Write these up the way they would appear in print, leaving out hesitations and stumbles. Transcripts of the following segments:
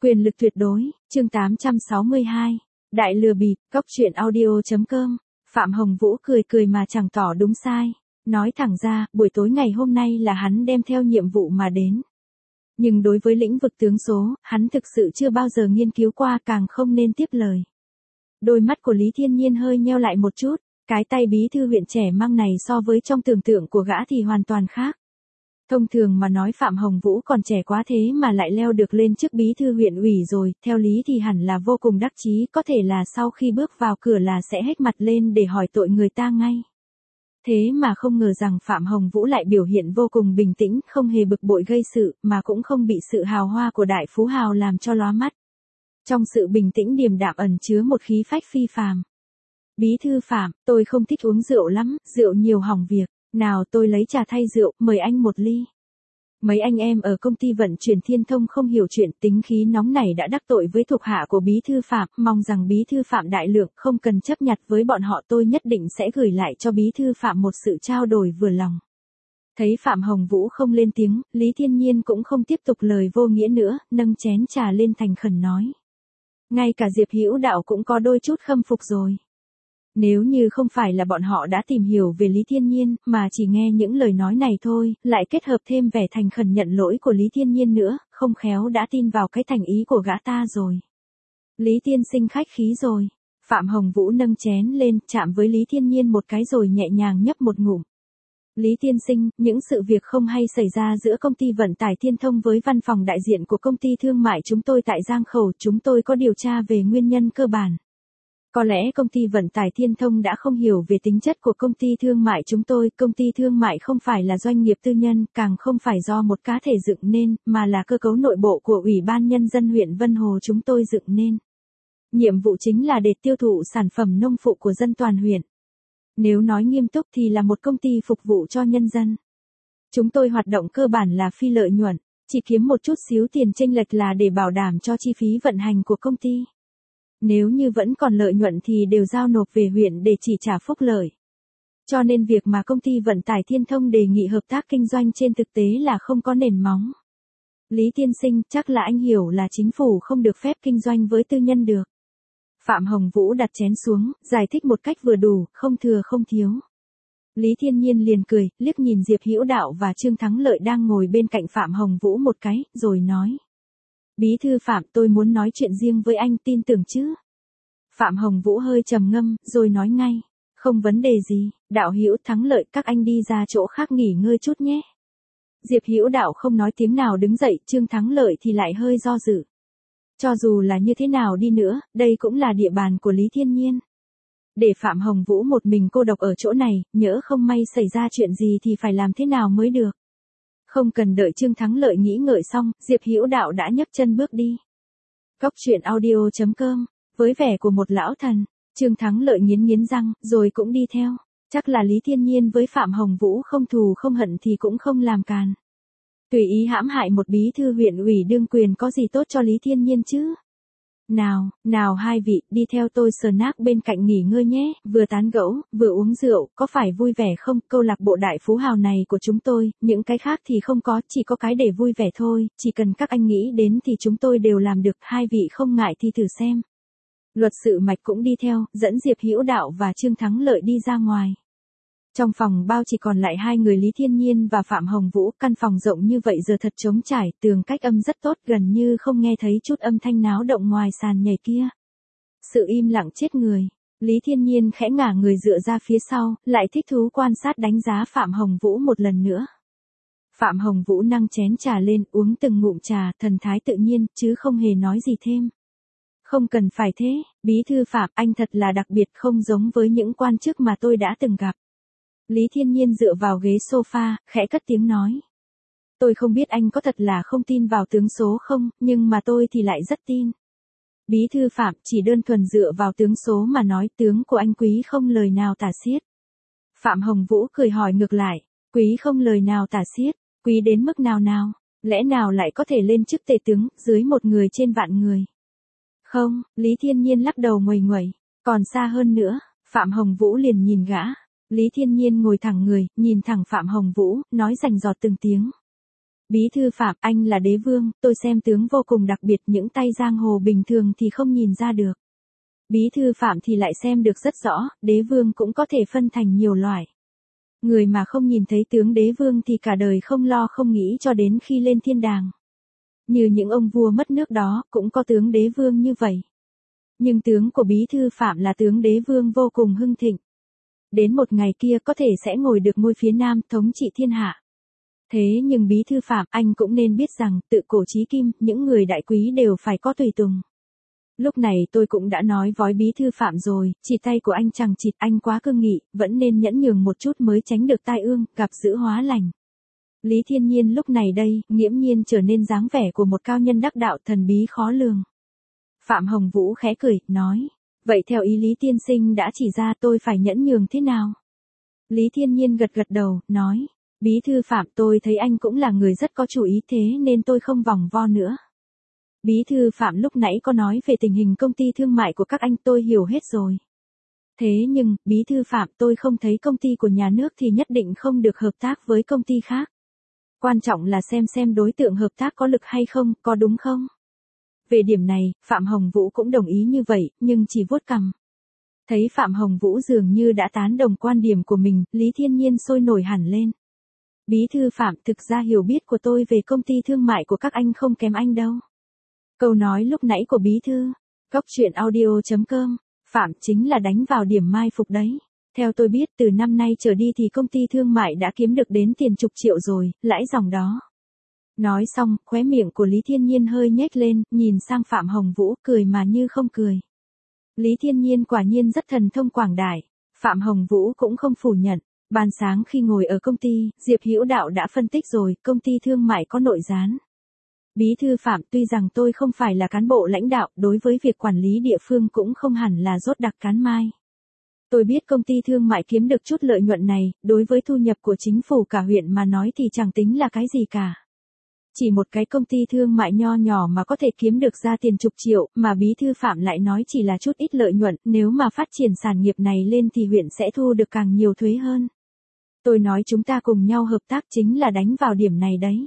Quyền lực tuyệt đối, chương 862. Đại lừa bịp, Cóc truyện audio.com. Phạm Hồng Vũ cười cười mà chẳng tỏ đúng sai. Nói thẳng ra, buổi tối ngày hôm nay là hắn đem theo nhiệm vụ mà đến. Nhưng đối với lĩnh vực tướng số, hắn thực sự chưa bao giờ nghiên cứu qua, càng không nên tiếp lời. Đôi mắt của Lý Thiên Nhiên hơi nheo lại một chút, cái tay bí thư huyện trẻ măng này so với trong tưởng tượng của gã thì hoàn toàn khác. Thông thường mà nói Phạm Hồng Vũ còn trẻ quá thế mà lại leo được lên chức bí thư huyện ủy rồi, theo lý thì hẳn là vô cùng đắc chí, có thể là sau khi bước vào cửa là sẽ hét mặt lên để hỏi tội người ta ngay. Thế mà không ngờ rằng Phạm Hồng Vũ lại biểu hiện vô cùng bình tĩnh, không hề bực bội gây sự, mà cũng không bị sự hào hoa của đại phú hào làm cho lóa mắt. Trong sự bình tĩnh điềm đạm ẩn chứa một khí phách phi phàm. Bí thư Phạm, tôi không thích uống rượu lắm, rượu nhiều hỏng việc. Nào tôi lấy trà thay rượu, mời anh một ly. Mấy anh em ở công ty vận chuyển Thiên Thông không hiểu chuyện, tính khí nóng này đã đắc tội với thuộc hạ của bí thư Phạm, mong rằng bí thư Phạm đại lượng không cần chấp nhặt với bọn họ, tôi nhất định sẽ gửi lại cho bí thư Phạm một sự trao đổi vừa lòng. Thấy Phạm Hồng Vũ không lên tiếng, Lý Thiên Nhiên cũng không tiếp tục lời vô nghĩa nữa, nâng chén trà lên thành khẩn nói. Ngay cả Diệp Hữu Đạo cũng có đôi chút khâm phục rồi. Nếu như không phải là bọn họ đã tìm hiểu về Lý Thiên Nhiên, mà chỉ nghe những lời nói này thôi, lại kết hợp thêm vẻ thành khẩn nhận lỗi của Lý Thiên Nhiên nữa, không khéo đã tin vào cái thành ý của gã ta rồi. Lý tiên sinh khách khí rồi. Phạm Hồng Vũ nâng chén lên, chạm với Lý Thiên Nhiên một cái rồi nhẹ nhàng nhấp một ngụm. Lý tiên sinh, những sự việc không hay xảy ra giữa công ty vận tải Thiên Thông với văn phòng đại diện của công ty thương mại chúng tôi tại Giang Khẩu, chúng tôi có điều tra về nguyên nhân cơ bản. Có lẽ công ty vận tải Thiên Thông đã không hiểu về tính chất của công ty thương mại chúng tôi, công ty thương mại không phải là doanh nghiệp tư nhân, càng không phải do một cá thể dựng nên, mà là cơ cấu nội bộ của Ủy ban Nhân dân huyện Vân Hồ chúng tôi dựng nên. Nhiệm vụ chính là để tiêu thụ sản phẩm nông phụ của dân toàn huyện. Nếu nói nghiêm túc thì là một công ty phục vụ cho nhân dân. Chúng tôi hoạt động cơ bản là phi lợi nhuận, chỉ kiếm một chút xíu tiền chênh lệch là để bảo đảm cho chi phí vận hành của công ty. Nếu như vẫn còn lợi nhuận thì đều giao nộp về huyện để chỉ trả phúc lợi. Cho nên việc mà công ty vận tải Thiên Thông đề nghị hợp tác kinh doanh trên thực tế là không có nền móng. Lý tiên sinh, chắc là anh hiểu là chính phủ không được phép kinh doanh với tư nhân được. Phạm Hồng Vũ đặt chén xuống, giải thích một cách vừa đủ, không thừa không thiếu. Lý Thiên Nhiên liền cười, liếc nhìn Diệp Hữu Đạo và Trương Thắng Lợi đang ngồi bên cạnh Phạm Hồng Vũ một cái, rồi nói. Bí thư Phạm, tôi muốn nói chuyện riêng với anh, tin tưởng chứ? Phạm Hồng Vũ hơi trầm ngâm, rồi nói ngay. Không vấn đề gì, Đạo Hữu Thắng Lợi, các anh đi ra chỗ khác nghỉ ngơi chút nhé. Diệp Hữu Đạo không nói tiếng nào đứng dậy, Trương Thắng Lợi thì lại hơi do dự. Cho dù là như thế nào đi nữa, đây cũng là địa bàn của Lý Thiên Nhiên. Để Phạm Hồng Vũ một mình cô độc ở chỗ này, nhỡ không may xảy ra chuyện gì thì phải làm thế nào mới được. Không cần đợi Trương Thắng Lợi nghĩ ngợi xong, Diệp Hữu Đạo đã nhấc chân bước đi. Cóc truyện audio.com. Với vẻ của một lão thần, Trương Thắng Lợi nghiến răng, rồi cũng đi theo. Chắc là Lý Thiên Nhiên với Phạm Hồng Vũ không thù không hận thì cũng không làm càn. Tùy ý hãm hại một bí thư huyện ủy đương quyền có gì tốt cho Lý Thiên Nhiên chứ? Nào hai vị, đi theo tôi snack bên cạnh nghỉ ngơi nhé, vừa tán gẫu, vừa uống rượu, có phải vui vẻ không? Câu lạc bộ đại phú hào này của chúng tôi, những cái khác thì không có, chỉ có cái để vui vẻ thôi, chỉ cần các anh nghĩ đến thì chúng tôi đều làm được, hai vị không ngại thì thử xem. Luật sự Mạch cũng đi theo, dẫn Diệp Hữu Đạo và Trương Thắng Lợi đi ra ngoài. Trong phòng bao chỉ còn lại hai người Lý Thiên Nhiên và Phạm Hồng Vũ, căn phòng rộng như vậy giờ thật trống trải, tường cách âm rất tốt, gần như không nghe thấy chút âm thanh náo động ngoài sàn nhảy kia. Sự im lặng chết người, Lý Thiên Nhiên khẽ ngả người dựa ra phía sau, lại thích thú quan sát đánh giá Phạm Hồng Vũ một lần nữa. Phạm Hồng Vũ nâng chén trà lên, uống từng ngụm trà, thần thái tự nhiên, chứ không hề nói gì thêm. Không cần phải thế, bí thư Phạm, anh thật là đặc biệt, không giống với những quan chức mà tôi đã từng gặp. Lý Thiên Nhiên dựa vào ghế sofa, khẽ cất tiếng nói. Tôi không biết anh có thật là không tin vào tướng số không, nhưng mà tôi thì lại rất tin. Bí thư Phạm, chỉ đơn thuần dựa vào tướng số mà nói, tướng của anh quý không lời nào tả xiết. Phạm Hồng Vũ cười hỏi ngược lại, quý không lời nào tả xiết, quý đến mức nào, lẽ nào lại có thể lên chức tể tướng, dưới một người trên vạn người. Không, Lý Thiên Nhiên lắc đầu nguầy, còn xa hơn nữa. Phạm Hồng Vũ liền nhìn gã. Lý Thiên Nhiên ngồi thẳng người, nhìn thẳng Phạm Hồng Vũ, nói rành rọt từng tiếng. Bí thư Phạm, anh là đế vương, tôi xem tướng vô cùng đặc biệt, những tay giang hồ bình thường thì không nhìn ra được. Bí thư Phạm thì lại xem được rất rõ, đế vương cũng có thể phân thành nhiều loại. Người mà không nhìn thấy tướng đế vương thì cả đời không lo không nghĩ cho đến khi lên thiên đàng. Như những ông vua mất nước đó, cũng có tướng đế vương như vậy. Nhưng tướng của bí thư Phạm là tướng đế vương vô cùng hưng thịnh. Đến một ngày kia có thể sẽ ngồi được ngôi phía nam thống trị thiên hạ. Thế nhưng bí thư Phạm, anh cũng nên biết rằng, tự cổ chí kim, những người đại quý đều phải có tùy tùng. Lúc này tôi cũng đã nói với bí thư Phạm rồi, chỉ tay của anh chẳng chịt, anh quá cương nghị, vẫn nên nhẫn nhường một chút mới tránh được tai ương, gặp dữ hóa lành. Lý Thiên Nhiên lúc này đây, nghiễm nhiên trở nên dáng vẻ của một cao nhân đắc đạo thần bí khó lường. Phạm Hồng Vũ khẽ cười, nói, vậy theo ý Lý tiên sinh đã chỉ ra tôi phải nhẫn nhường thế nào? Lý Thiên Nhiên gật gật đầu, nói, bí thư Phạm, tôi thấy anh cũng là người rất có chủ ý, thế nên tôi không vòng vo nữa. Bí thư Phạm lúc nãy có nói về tình hình công ty thương mại của các anh, tôi hiểu hết rồi. Thế nhưng, bí thư Phạm, tôi không thấy công ty của nhà nước thì nhất định không được hợp tác với công ty khác. Quan trọng là xem đối tượng hợp tác có lực hay không, có đúng không? Về điểm này, Phạm Hồng Vũ cũng đồng ý như vậy, nhưng chỉ vuốt cằm. Thấy Phạm Hồng Vũ dường như đã tán đồng quan điểm của mình, Lý Thiên Nhiên sôi nổi hẳn lên. Bí thư Phạm, thực ra hiểu biết của tôi về công ty thương mại của các anh không kém anh đâu. Câu nói lúc nãy của bí thư, góc truyện audio.com, Phạm chính là đánh vào điểm mai phục đấy. Theo tôi biết từ năm nay trở đi thì công ty thương mại đã kiếm được đến tiền chục triệu rồi, lãi dòng đó. Nói xong, khóe miệng của Lý Thiên Nhiên hơi nhếch lên, nhìn sang Phạm Hồng Vũ, cười mà như không cười. Lý Thiên Nhiên quả nhiên rất thần thông quảng đại, Phạm Hồng Vũ cũng không phủ nhận. Ban sáng khi ngồi ở công ty, Diệp Hữu Đạo đã phân tích rồi, công ty thương mại có nội gián. Bí thư Phạm, tuy rằng tôi không phải là cán bộ lãnh đạo, đối với việc quản lý địa phương cũng không hẳn là rốt đặc cán mai. Tôi biết công ty thương mại kiếm được chút lợi nhuận này, đối với thu nhập của chính phủ cả huyện mà nói thì chẳng tính là cái gì cả. Chỉ một cái công ty thương mại nho nhỏ mà có thể kiếm được ra tiền chục triệu, mà bí thư Phạm lại nói chỉ là chút ít lợi nhuận, nếu mà phát triển sản nghiệp này lên thì huyện sẽ thu được càng nhiều thuế hơn. Tôi nói chúng ta cùng nhau hợp tác chính là đánh vào điểm này đấy.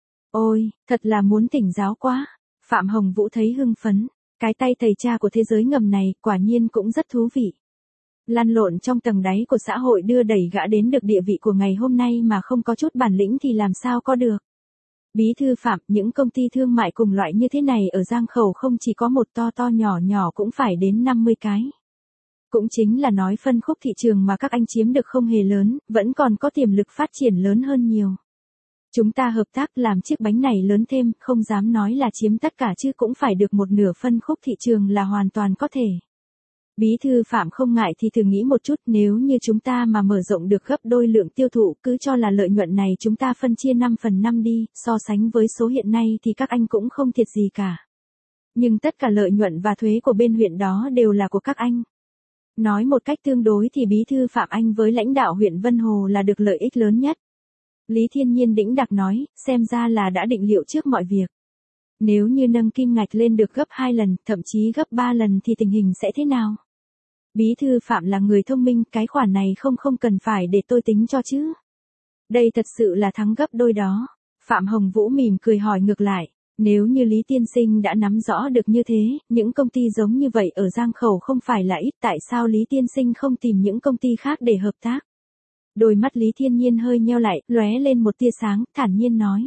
Ôi, thật là muốn thỉnh giáo quá. Phạm Hồng Vũ thấy hưng phấn, cái tay thầy cha của thế giới ngầm này quả nhiên cũng rất thú vị. Lăn lộn trong tầng đáy của xã hội đưa đẩy gã đến được địa vị của ngày hôm nay mà không có chút bản lĩnh thì làm sao có được. Bí thư Phạm, những công ty thương mại cùng loại như thế này ở Giang Khẩu không chỉ có một to nhỏ nhỏ cũng phải đến 50 cái. Cũng chính là nói phân khúc thị trường mà các anh chiếm được không hề lớn, vẫn còn có tiềm lực phát triển lớn hơn nhiều. Chúng ta hợp tác làm chiếc bánh này lớn thêm, không dám nói là chiếm tất cả chứ cũng phải được một nửa phân khúc thị trường là hoàn toàn có thể. Bí thư Phạm không ngại thì thử nghĩ một chút, nếu như chúng ta mà mở rộng được gấp đôi lượng tiêu thụ, cứ cho là lợi nhuận này chúng ta phân chia 5/5 đi, so sánh với số hiện nay thì các anh cũng không thiệt gì cả. Nhưng tất cả lợi nhuận và thuế của bên huyện đó đều là của các anh. Nói một cách tương đối thì bí thư Phạm anh với lãnh đạo huyện Vân Hồ là được lợi ích lớn nhất. Lý Thiên Nhiên đĩnh đạc nói, xem ra là đã định liệu trước mọi việc. Nếu như nâng kim ngạch lên được gấp 2 lần, thậm chí gấp 3 lần thì tình hình sẽ thế nào? Bí thư Phạm là người thông minh, cái khoản này không cần phải để tôi tính cho chứ. Đây thật sự là thắng gấp đôi đó. Phạm Hồng Vũ mỉm cười hỏi ngược lại, nếu như Lý Tiên Sinh đã nắm rõ được như thế, những công ty giống như vậy ở Giang Khẩu không phải là ít, tại sao Lý Tiên Sinh không tìm những công ty khác để hợp tác? Đôi mắt Lý Thiên Nhiên hơi nheo lại, lóe lên một tia sáng, thản nhiên nói.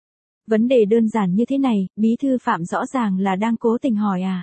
Vấn đề đơn giản như thế này, bí thư Phạm rõ ràng là đang cố tình hỏi à?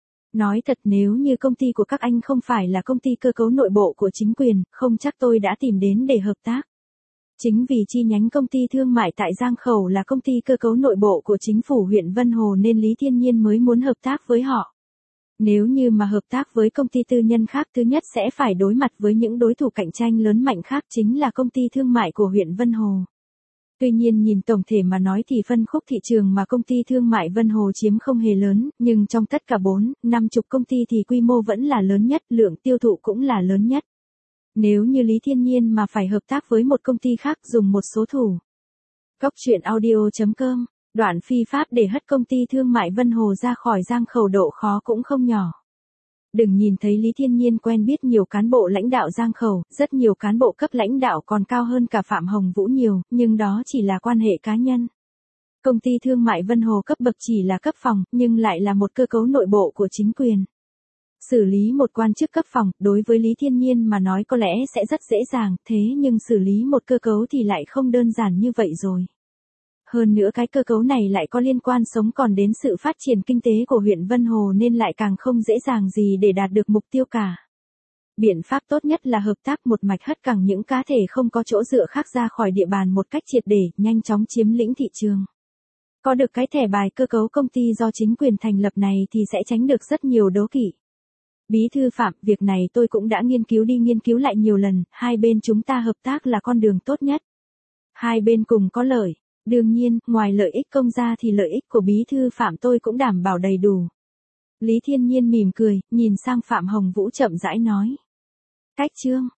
Nói thật, nếu như công ty của các anh không phải là công ty cơ cấu nội bộ của chính quyền, không chắc tôi đã tìm đến để hợp tác. Chính vì chi nhánh công ty thương mại tại Giang Khẩu là công ty cơ cấu nội bộ của chính phủ huyện Vân Hồ nên Lý Thiên Nhiên mới muốn hợp tác với họ. Nếu như mà hợp tác với công ty tư nhân khác, thứ nhất sẽ phải đối mặt với những đối thủ cạnh tranh lớn mạnh khác, chính là công ty thương mại của huyện Vân Hồ. Tuy nhiên nhìn tổng thể mà nói thì phân khúc thị trường mà công ty thương mại Vân Hồ chiếm không hề lớn, nhưng trong tất cả 4-50 công ty thì quy mô vẫn là lớn nhất, lượng tiêu thụ cũng là lớn nhất. Nếu như Lý Thiên Nhiên mà phải hợp tác với một công ty khác dùng một số thủ. Góc truyện audio.com, đoạn phi pháp để hất công ty thương mại Vân Hồ ra khỏi Giang Khẩu độ khó cũng không nhỏ. Đừng nhìn thấy Lý Thiên Nhiên quen biết nhiều cán bộ lãnh đạo Giang Khẩu, rất nhiều cán bộ cấp lãnh đạo còn cao hơn cả Phạm Hồng Vũ nhiều, nhưng đó chỉ là quan hệ cá nhân. Công ty thương mại Vân Hồ cấp bậc chỉ là cấp phòng, nhưng lại là một cơ cấu nội bộ của chính quyền. Xử lý một quan chức cấp phòng, đối với Lý Thiên Nhiên mà nói có lẽ sẽ rất dễ dàng, thế nhưng xử lý một cơ cấu thì lại không đơn giản như vậy rồi. Hơn nữa cái cơ cấu này lại có liên quan sống còn đến sự phát triển kinh tế của huyện Vân Hồ nên lại càng không dễ dàng gì để đạt được mục tiêu cả. Biện pháp tốt nhất là hợp tác một mạch hất cẳng những cá thể không có chỗ dựa khác ra khỏi địa bàn một cách triệt để, nhanh chóng chiếm lĩnh thị trường. Có được cái thẻ bài cơ cấu công ty do chính quyền thành lập này thì sẽ tránh được rất nhiều đố kỵ. Bí thư Phạm, việc này tôi cũng đã nghiên cứu lại nhiều lần, hai bên chúng ta hợp tác là con đường tốt nhất. Hai bên cùng có lợi. Đương nhiên, ngoài lợi ích công ra thì lợi ích của bí thư Phạm tôi cũng đảm bảo đầy đủ. Lý Thiên Nhiên mỉm cười, nhìn sang Phạm Hồng Vũ chậm rãi nói. Cách chương